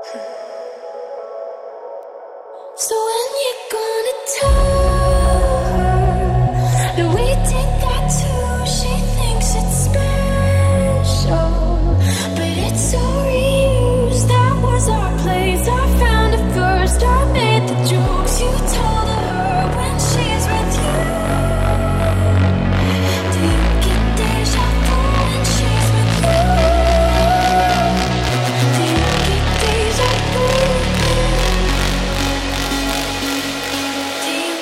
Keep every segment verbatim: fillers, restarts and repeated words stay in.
So when you gonna tell her that we did that too? She thinks it's special, but it's so reused. That was our place. I found it first. I made the jokes you told her when she's with you. Do you get deja vu when she's with you? Do you get deja vu? Do you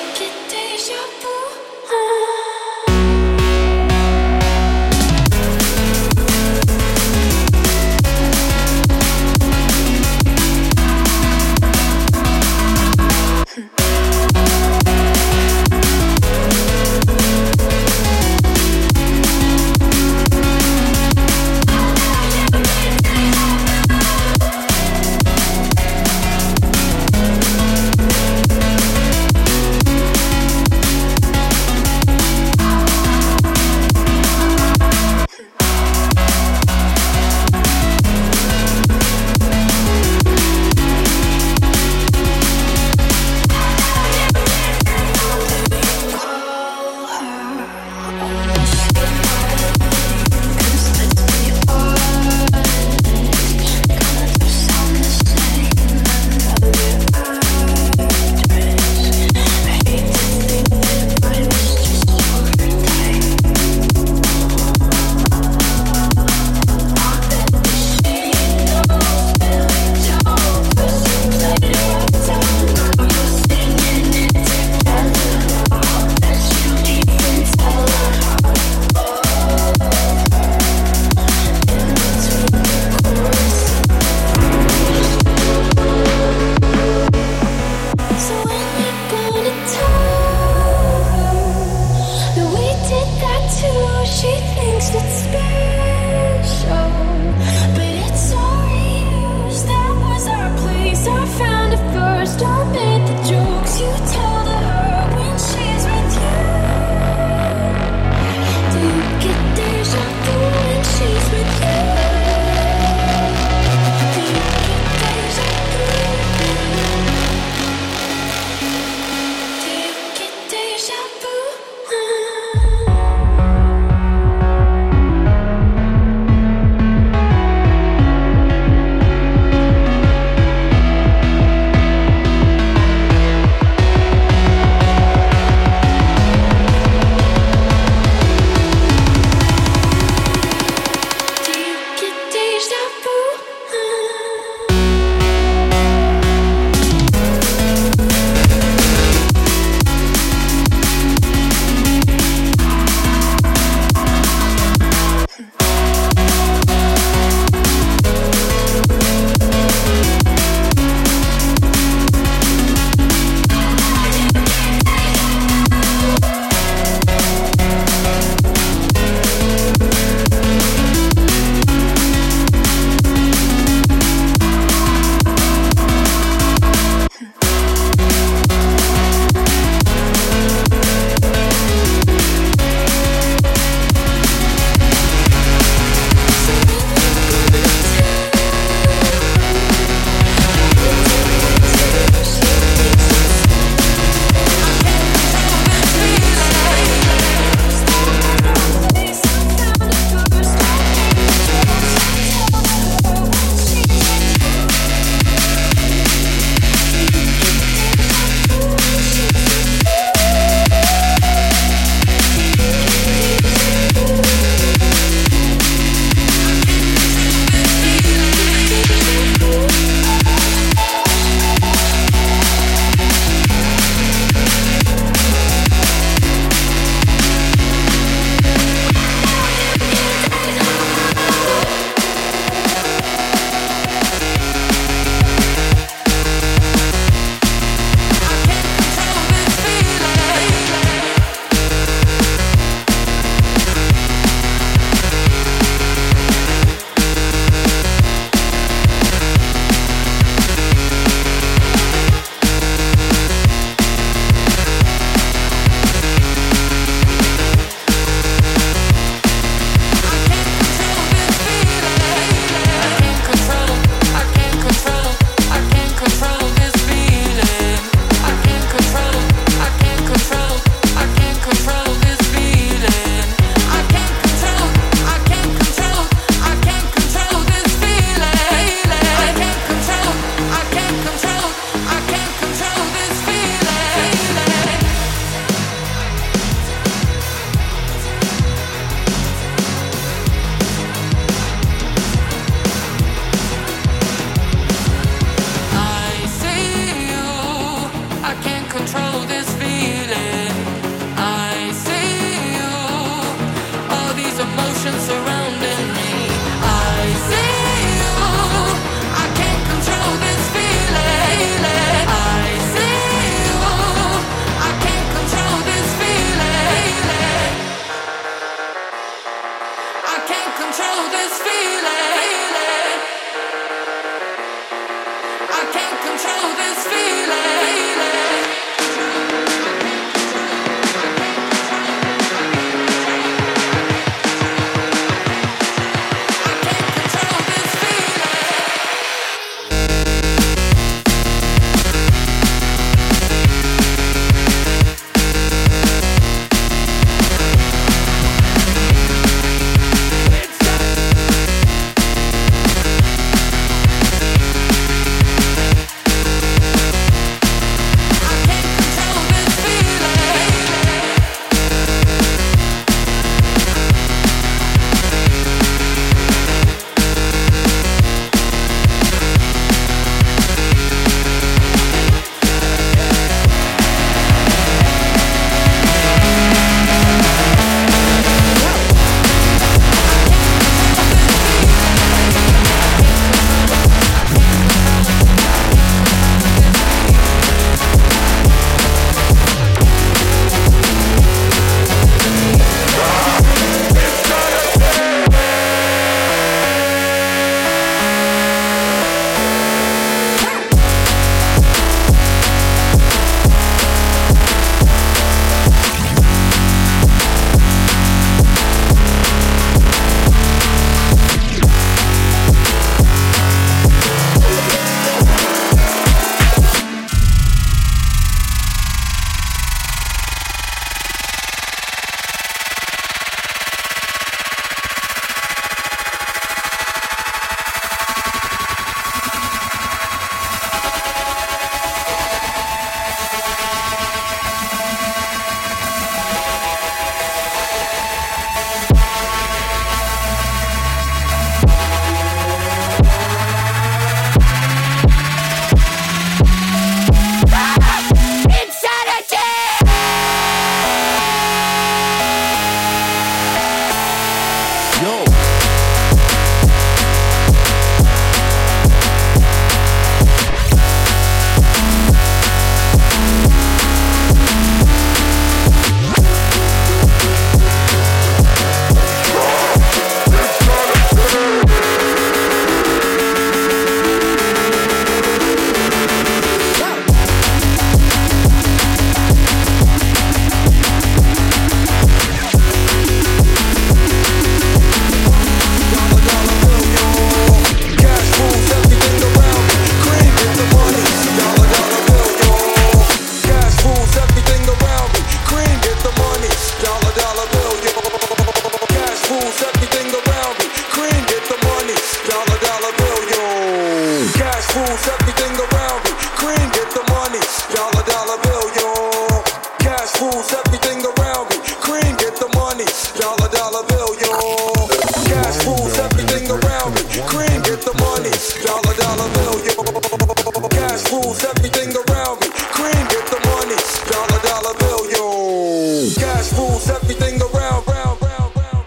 money, dollar dollar bill, yo. Cash rules everything around me. Cream, get the money, dollar dollar bill, yo. Cash rules everything around, round, round, round.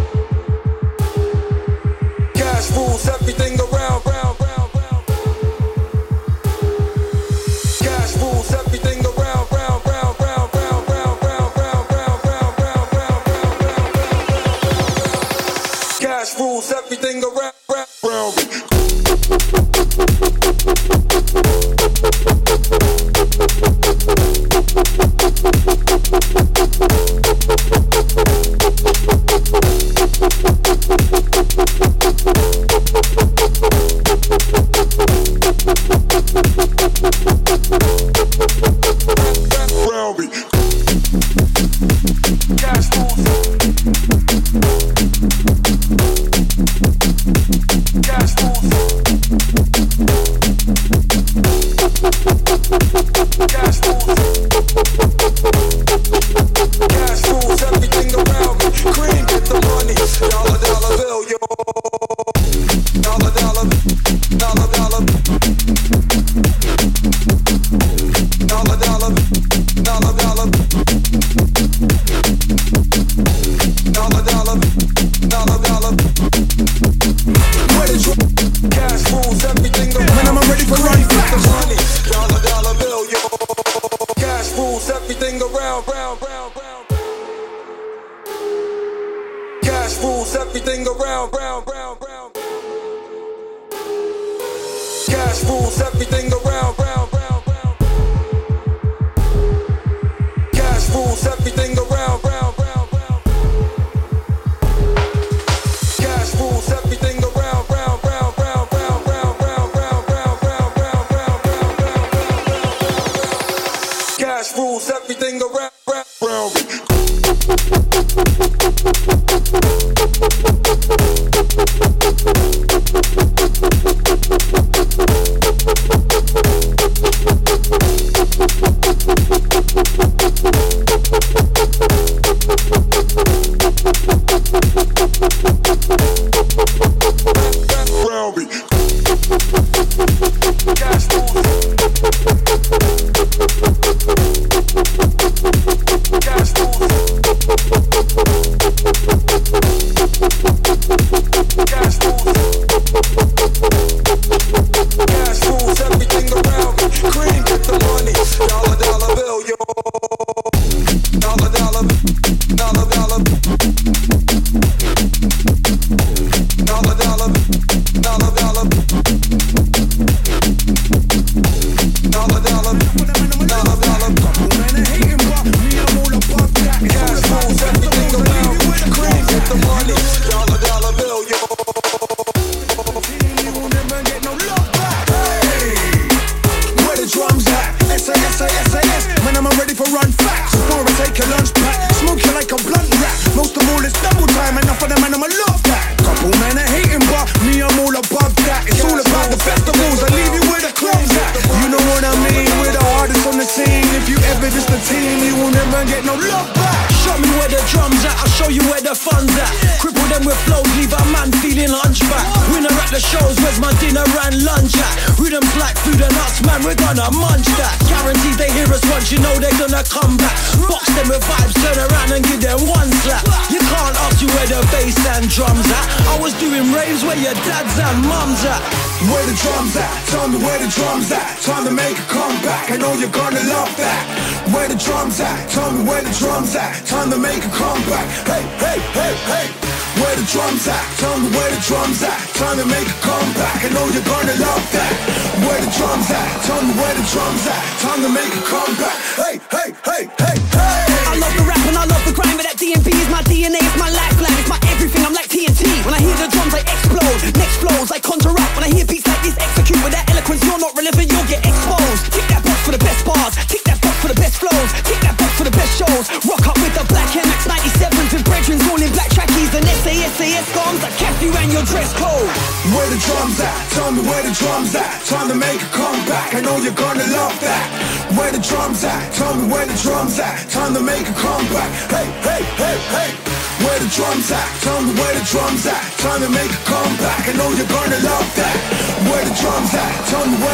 Cash rules everything around, round, round, round. Cash rules everything around, round, round, round, round, round, round, round, round, round, round, round, round. Cash rules everything around, round, round. Where the drums at? Tell me where the drums at. Time to make a comeback. I know you're gonna love that.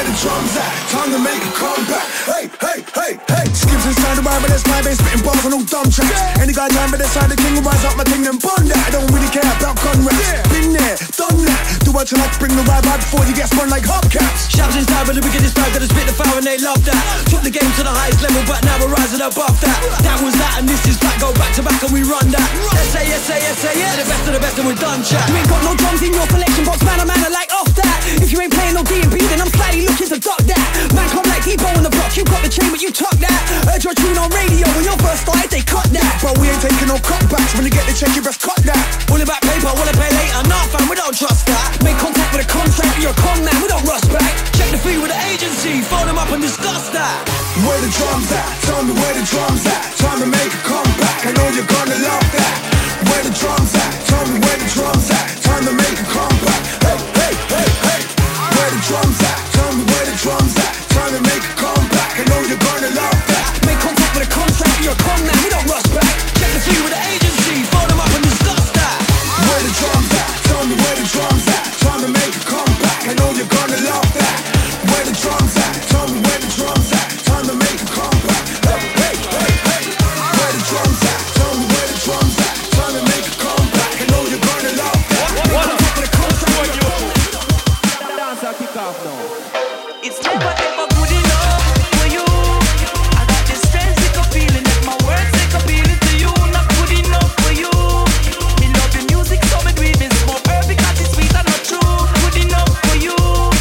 the drums at? Time to make a comeback. Hey, hey, hey, hey. Skips inside the rhyme, but that's my bass spitting bars on all dumb tracks. Yeah. Any guy time, but that's the king will rise up my thing and bun that. I don't really care about gun raps. Yeah. Been there, done that. Do what you like, bring the vibe out before you get spun like hubcaps. Shouts inside, but the biggest vibe that I spit the fire and they love that. Took the game to the highest level, but now we're rising above that. That was that, and this is back. Go back to back and we run that. S A, S A, S A, yeah. The best of the best and we're done, chat. You ain't got no drums in your selection box, man, a man, I like off that. If you ain't playing no D and B, then I'm slightly looking to duck that. Man, come like Debo on the block, you got the chain, but you tuck that. Heard your tune on radio, when your first started, they cut that. But we ain't taking no cutbacks, when you get the check, you best cut that. All about paper, wanna pay later, nah fam, we don't trust that. Make contact with a contract, you're a con man, we don't rush back. Check the fee with the agency, phone them up and discuss that. Where the drums at? Tell me where the drums at. Time to make a comeback, I know you're gonna love that. Where the drums at? Tell me where the drums at. Time to make a comeback. Hey, hey, hey, hey. Where the drums at? Tell me where the drums at. Time to make a comeback, I know you're gonna love that. Make contact with a contract, you're a con man, we don't rush back. Check the fee with the agency, phone them up and discuss that. Where the drums at? Tell me where the drums at. Time to make a comeback, I know you're gonna love that. Where the drums at? Tell me where the drums at. Time to make a comeback. Hey, hey, hey, hey. Where the drums at? Tell me where the drums at. Time to make a comeback, I know you're gonna love that. Make contact with a contract, you're a con. Dance and kick off now. It's never ever good enough for you. I got this strange sick of feeling that my words take appealing to you. Not good enough for you. Me love the music so me do it. Me smoke herb because it's sweet and not true. Good enough for you.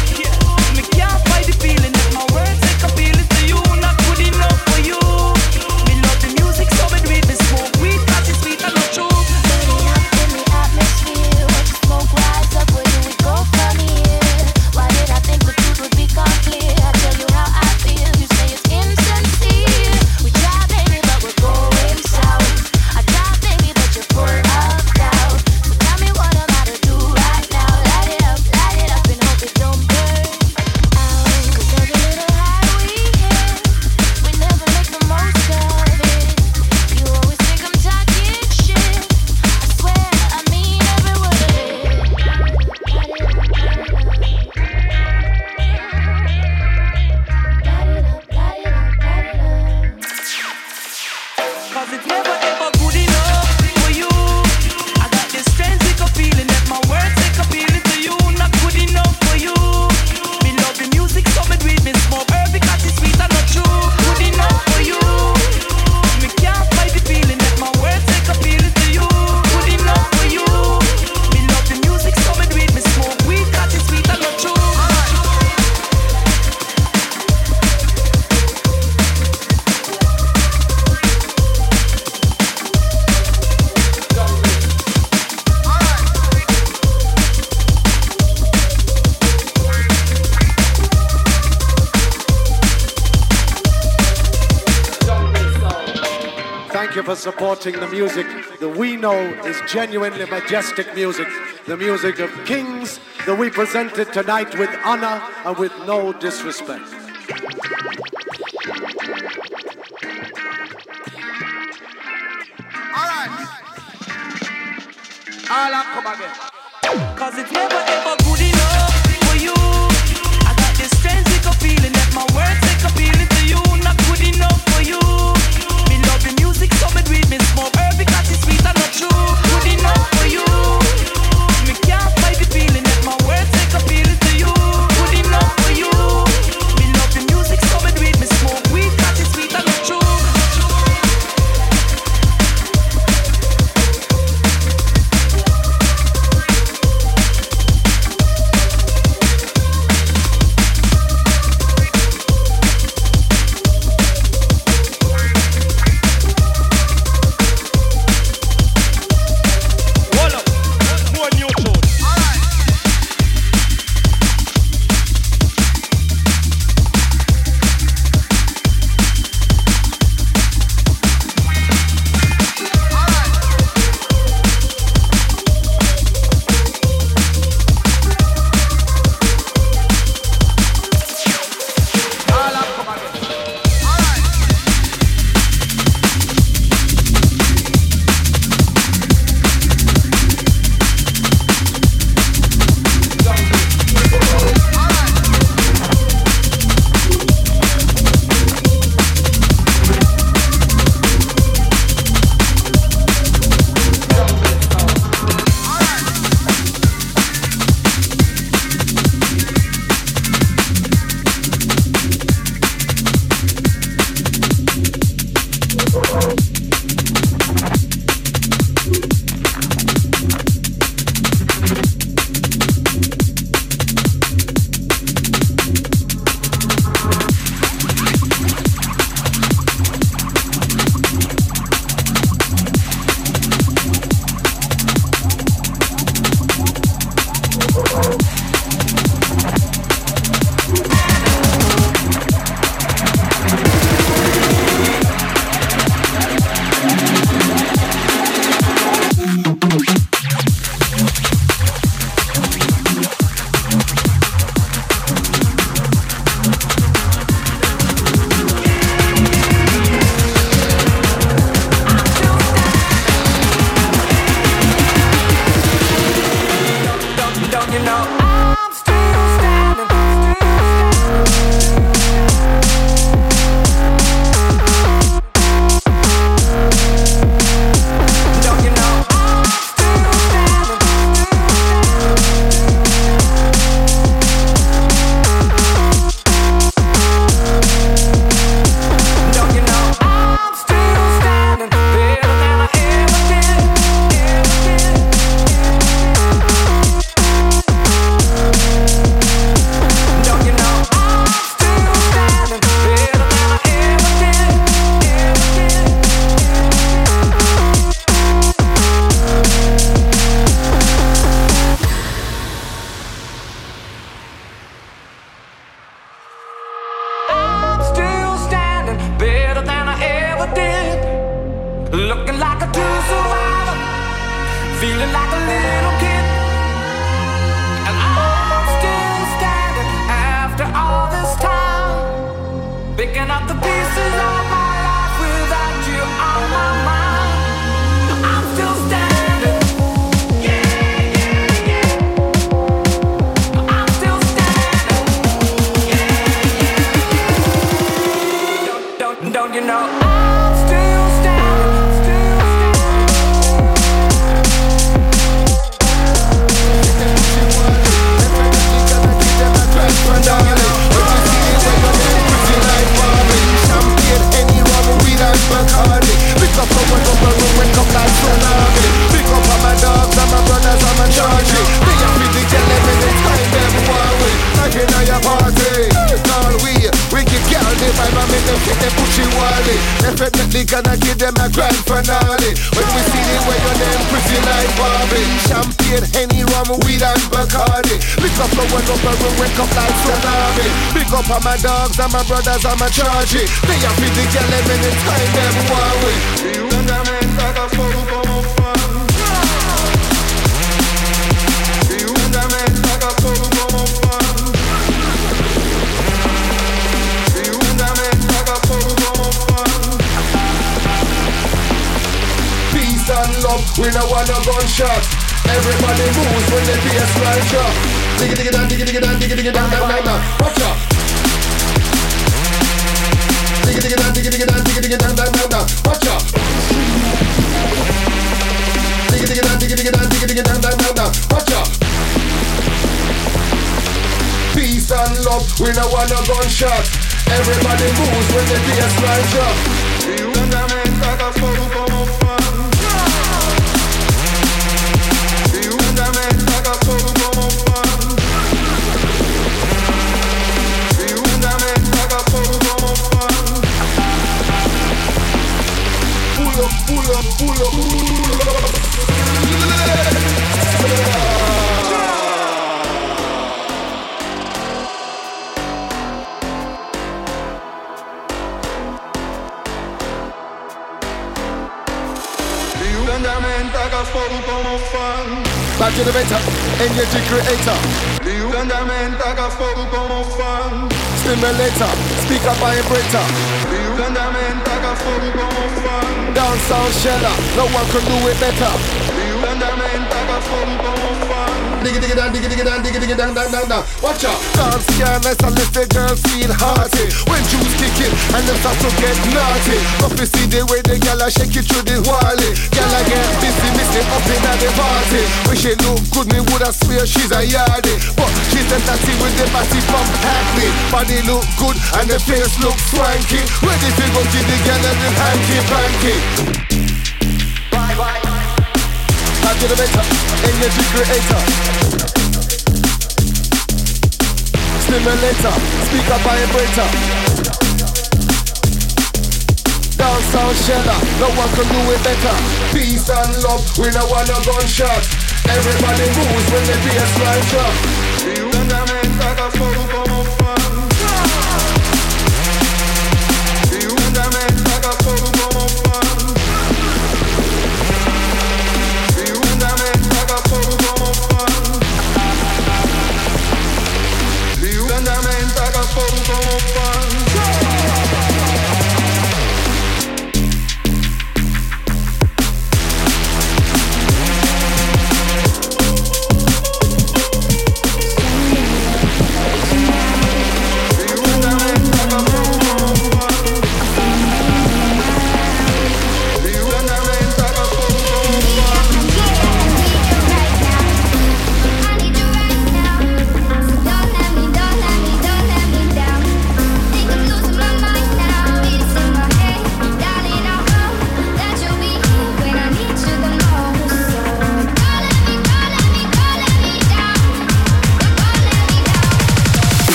Me can't fight the feeling that my words take appealing to you. Not good enough for you. Me love the music so me do it. Me smoke weed because it's sweet and not true. Burning up in the atmosphere. Watch the smoke rise up. Where do we go from here? Why did I think the truth would become clear? I tell you how I feel. You say it's insincere. We try, baby, but we're going south. I try, baby, but you're full of doubt. So tell me what am I to do right now? Light it up, light it up, and hope it don't burn out. 'Cause every little high we hit, we never make the most of it. You always think I'm talking shit. I swear, I mean every word of it. Light it up, light it up, light it up. Cause it's never ever good enough for you. I got this strange sick of feeling that my words take appealing to you. Not good enough for you. Me love the music so me do it. Me smoke herb because it's sweet and not true. Good enough for you. Me can't fight the feeling that my words take appealing to you. Good enough for you. Me love the music so me do it. Me smoke weed because it's sweet and not true. Thank you for supporting the music that we know is genuinely majestic music. The music of kings that we presented tonight with honor and with no disrespect. Alright. All up, come again. Cause it's never ever good enough for you. I got this strange sick of feeling that my words take appealing to you. Not good enough for you. Me love the music so me do it. Me smoke herb because it's sweet and not true. Good enough for you. Me can't fight the feeling that my words take appealing to you. Good enough for you. Me love the music so me do it. Me smoke weed because it's sweet and not true. feeling like a little kid. And I'm still standing after all this time, picking up the pieces of my life without you on my mind. I'm still standing. Yeah, yeah, yeah. I'm still standing. Yeah, yeah. Don't, don't, don't you know? I'm still standing. Still standing. Champagne, any rum, weed and Bacardi. Pick up from one up and wake up like tsunami. Pick up on my dogs and my brothers and my chargy. They are pretty jelly when they time them worry. Like in your party, all we wicked girl, they vibe and make them get them pushy wally. Definitely gonna give them a grand finale. When we see the way your name pretty like Barbie. Champagne, any rum, weed and Bacardi. Pick up from one up and wake up like tsunami. Pick up on my dogs and my brothers and my chargy. They are pretty jelly when they time them worry. Peace and love, we no want no gunshot. Everybody moves when the bass line drop. Diggy diggy down, diggy diggy down, diggy diggy down, down, down, down. Watch out. Diggy diggy down, diggy diggy down, diggy diggy down, down, down, down. Watch out. Diggy diggy down, diggy diggy down, diggy diggy down, down, down, down. Watch out. Peace and love, we no want no gunshot. Everybody moves when the bass line drop. Pull up, pull up, pull up, pull up. Back to the better, energy creator. Stimulator, speaker vibrator. Down sound sheller, no one can do it better. Diggy diggy down, diggy diggy down, diggy diggy down, down, down, down. Watch out. Dance careless and let the girls feel hearty. When juice kick in and them start to get naughty. Up to see the way the gyal a shake it through the wally. Gyal a get busy, missing up in at the party. When she look good, me woulda swear she's a yardie. But she's a natty with the body from Hackney. Body look good and the face look swanky. Ready to go to the gyal and the hanky panky. Bye bye. Back to the better, energy creator. Stimulator, speaker vibrator. Down sound sheller, no one can do it better. Peace and love, we no want no gunshot. Everybody moves when the bass line drop.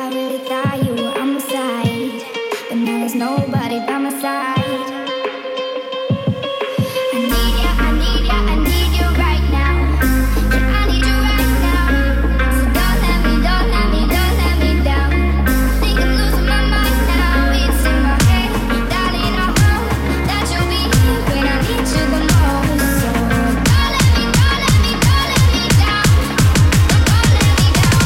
I really thought you were on my side, but now there's nobody by my side. I need ya, I need ya, I need you right now. Yeah, I need you right now. So don't let me, don't let me, don't let me down. Think I'm losing my mind now. It's in my head, darling, I hope that you'll be here when I need you the most. So don't let me, don't let me, don't let me down. Don't let me down.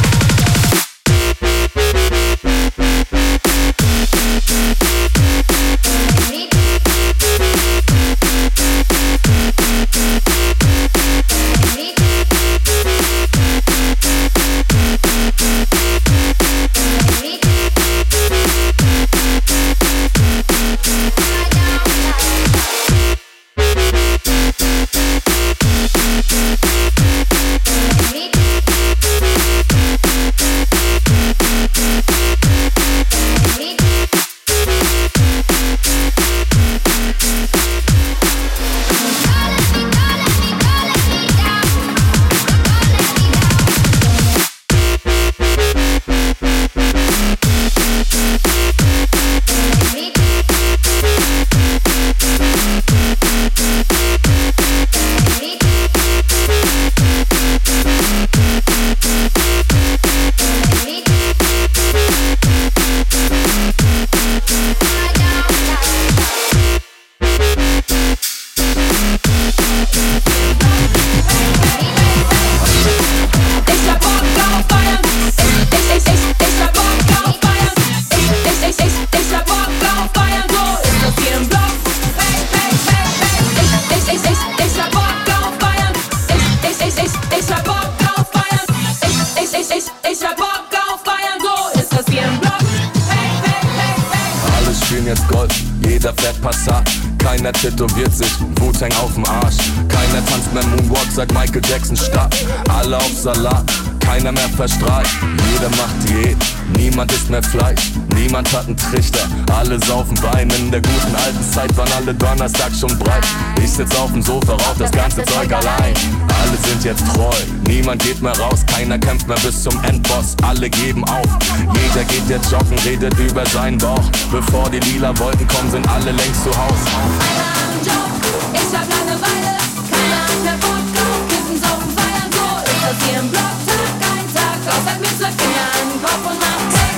Keiner tätowiert sich Wu-Tang auf dem Arsch. Keiner tanzt mehr Moonwalk seit Michael Jackson starb. Alle auf Salat, keiner mehr verstrahlt. Jeder macht Diät, niemand isst mehr Fleisch. Niemand hat einen Trichter, alle saufen Wein. In der guten alten Zeit waren alle Donnerstag schon breit. Ich sitz auf dem Sofa, rauch das ganze Zeug allein. Alle sind jetzt treu, niemand geht mehr raus. Keiner kämpft mehr bis zum Endboss, alle geben auf. Jeder geht jetzt joggen, redet über seinen Bauch. Bevor die lila Wolken kommen, sind alle längst zu Haus. Keiner hat einen Job, ich hab Langeweile. Keiner hat mehr Wodka, Kippen, Saufen, Feiern, so ist das hier im Block. Tag ein Tag, aus seit mir zwei Finger in den Kopf und macht Tag.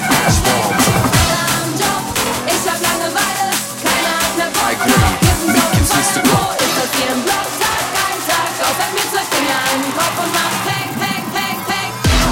Keiner hat einen Job, ich hab Langeweile. Keiner hat mehr Wodka, Kippen, Saufen, Feiern, so ist das hier im Block. Tag ein Tag, aus seit mir zwei Finger in den Kopf und macht Tag, Tag, Tag, Tag.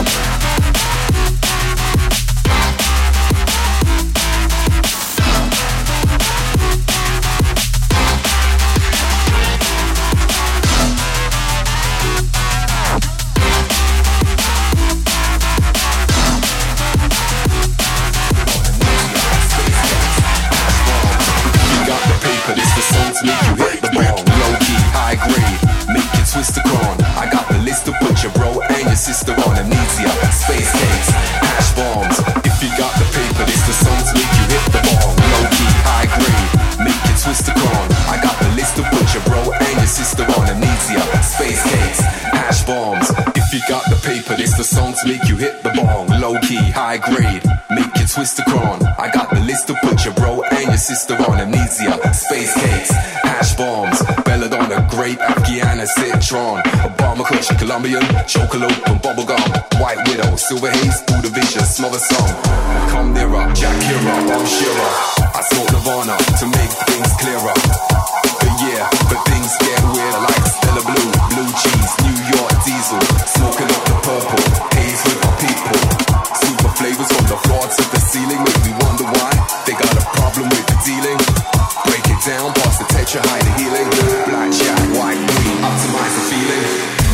Make you hit the ball, low key, high grade, make you twist the corn. I got the list to put your bro and your sister on. Amnesia, space cakes, ash bombs. If you got the paper, this the song to make you hit the ball, low key, high grade, make you twist the corn. I got the list to put your bro and your sister on. Amnesia, space cakes, ash bombs. If you got the paper, this the song to make you hit the ball, low key, high grade, make you twist the corn. I got the list to put your bro and your sister on. Amnesia, space cakes, ash bombs. Belladonna, grape, Afghanistan, citron. Obama Kush, Colombian, chocolate and bubblegum. White widow, silver haze, Buddha vision, smother song. Come nearer, Jack Kira, Bob Shearer. I smoke Nirvana to make things clearer. But yeah, but things get weird like Stella Blue, blue cheese, New York diesel. Smoking up the purple, haze with my people. Super flavors from the floor to the ceiling. Make me wonder why they got a problem with the dealing. Break it down, pass the tetra, hide the healing. Black, jack, white, green, optimize the feeling.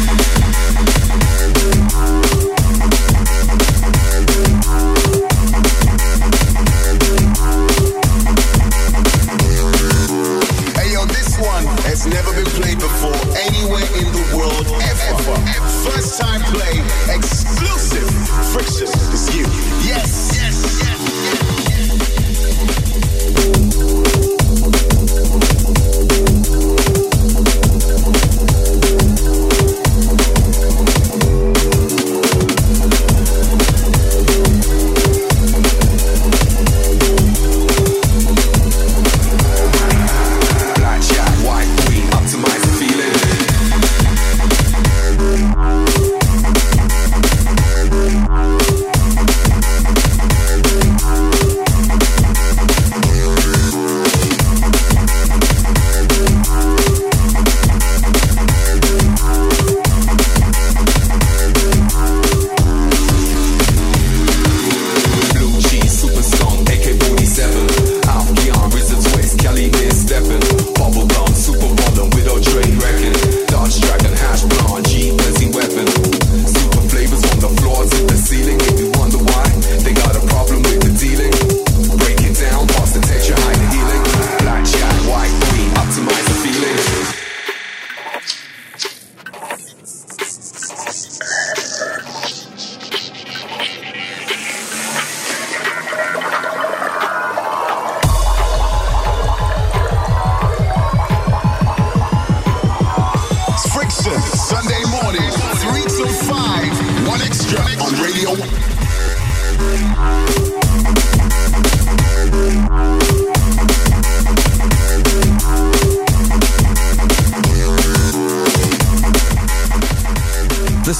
Hey yo, this one has never been played before anywhere in the world ever. First time play.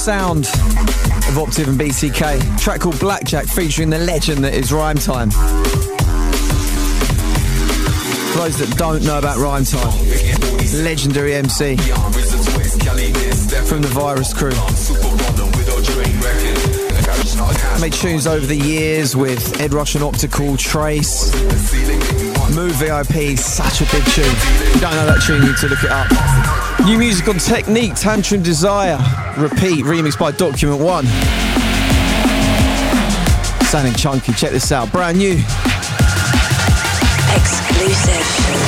sound of Optiv and B T K. A track called Blackjack featuring the legend that is Rhyme Time. For those that don't know about Rhyme Time, legendary M C from the Virus crew. Made tunes over the years with Ed Rush and Optical, Trace, Move V I P, such a big tune. If you don't know that tune, you need to look it up. New music on Technique, Tantrum Desire, Repeat, remixed by Document One. Sounding chunky, check this out, brand new. Exclusive.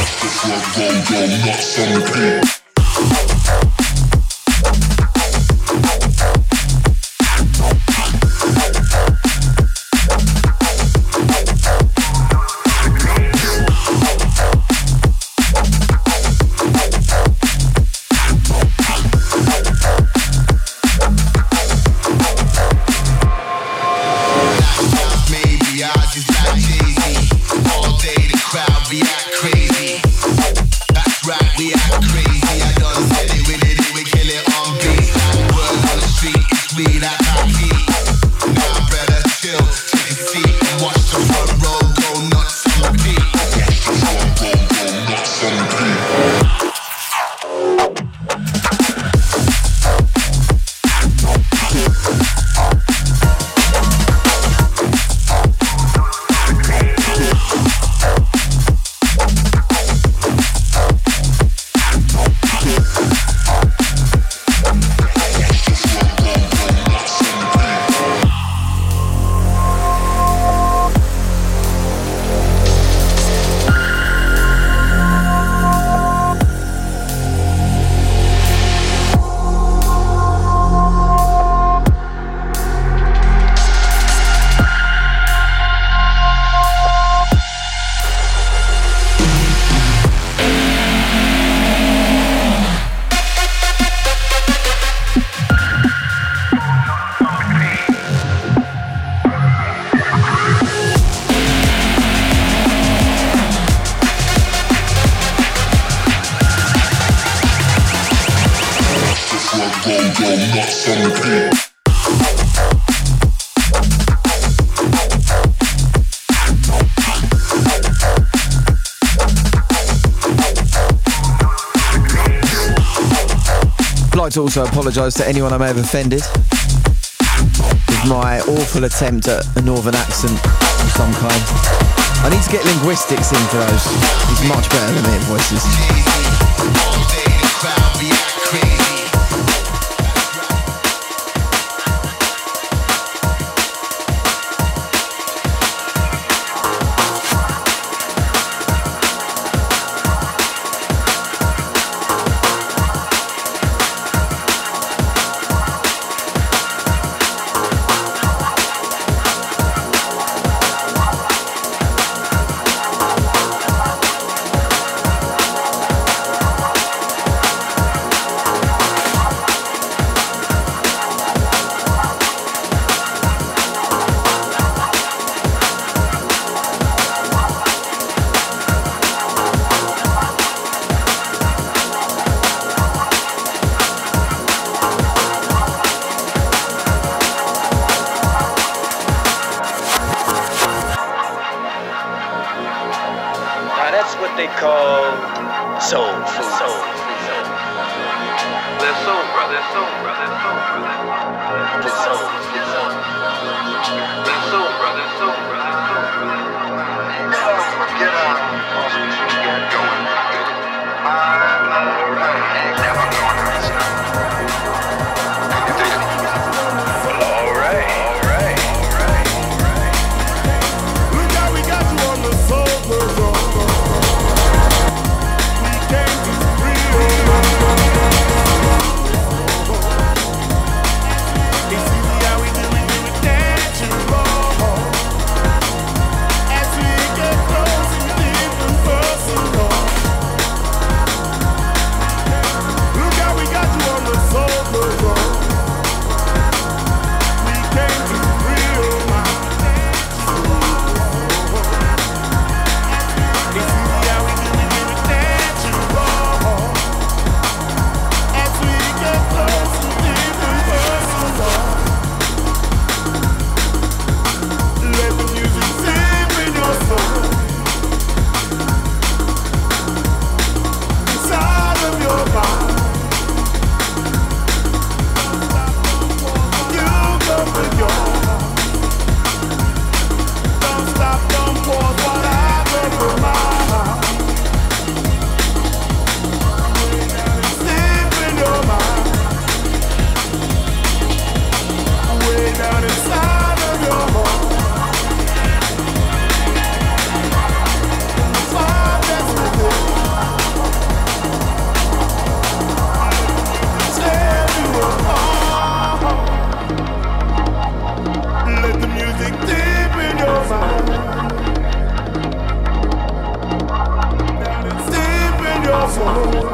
I'd like to also apologise to anyone I may have offended with my awful attempt at a northern accent of some kind. I need to get linguistics in for those. He's much better than me at voices. They see me how we do it, do it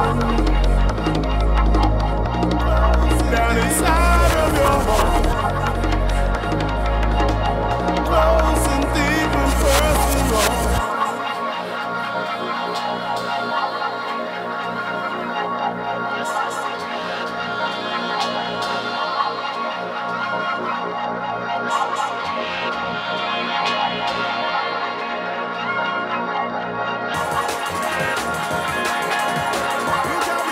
Down inside of your heart, close and deep and personal. You got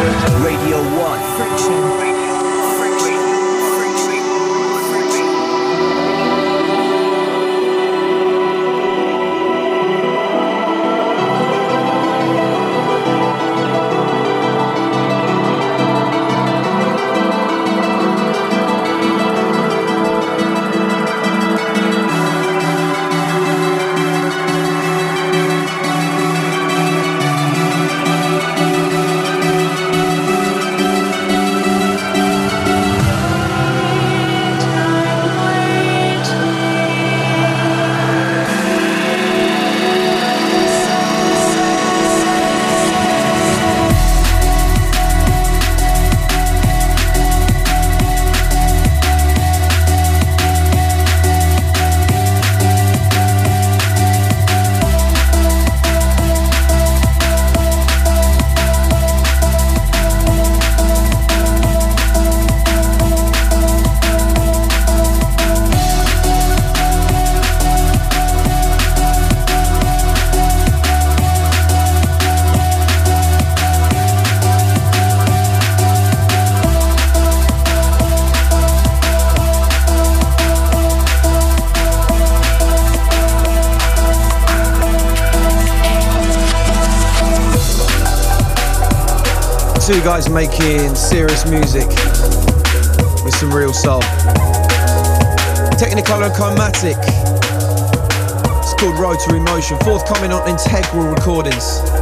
Radio one. Friction. Two guys making serious music with some real soul. Technicolor and Chromatic. It's called Rotary Motion, forthcoming on Integral Recordings.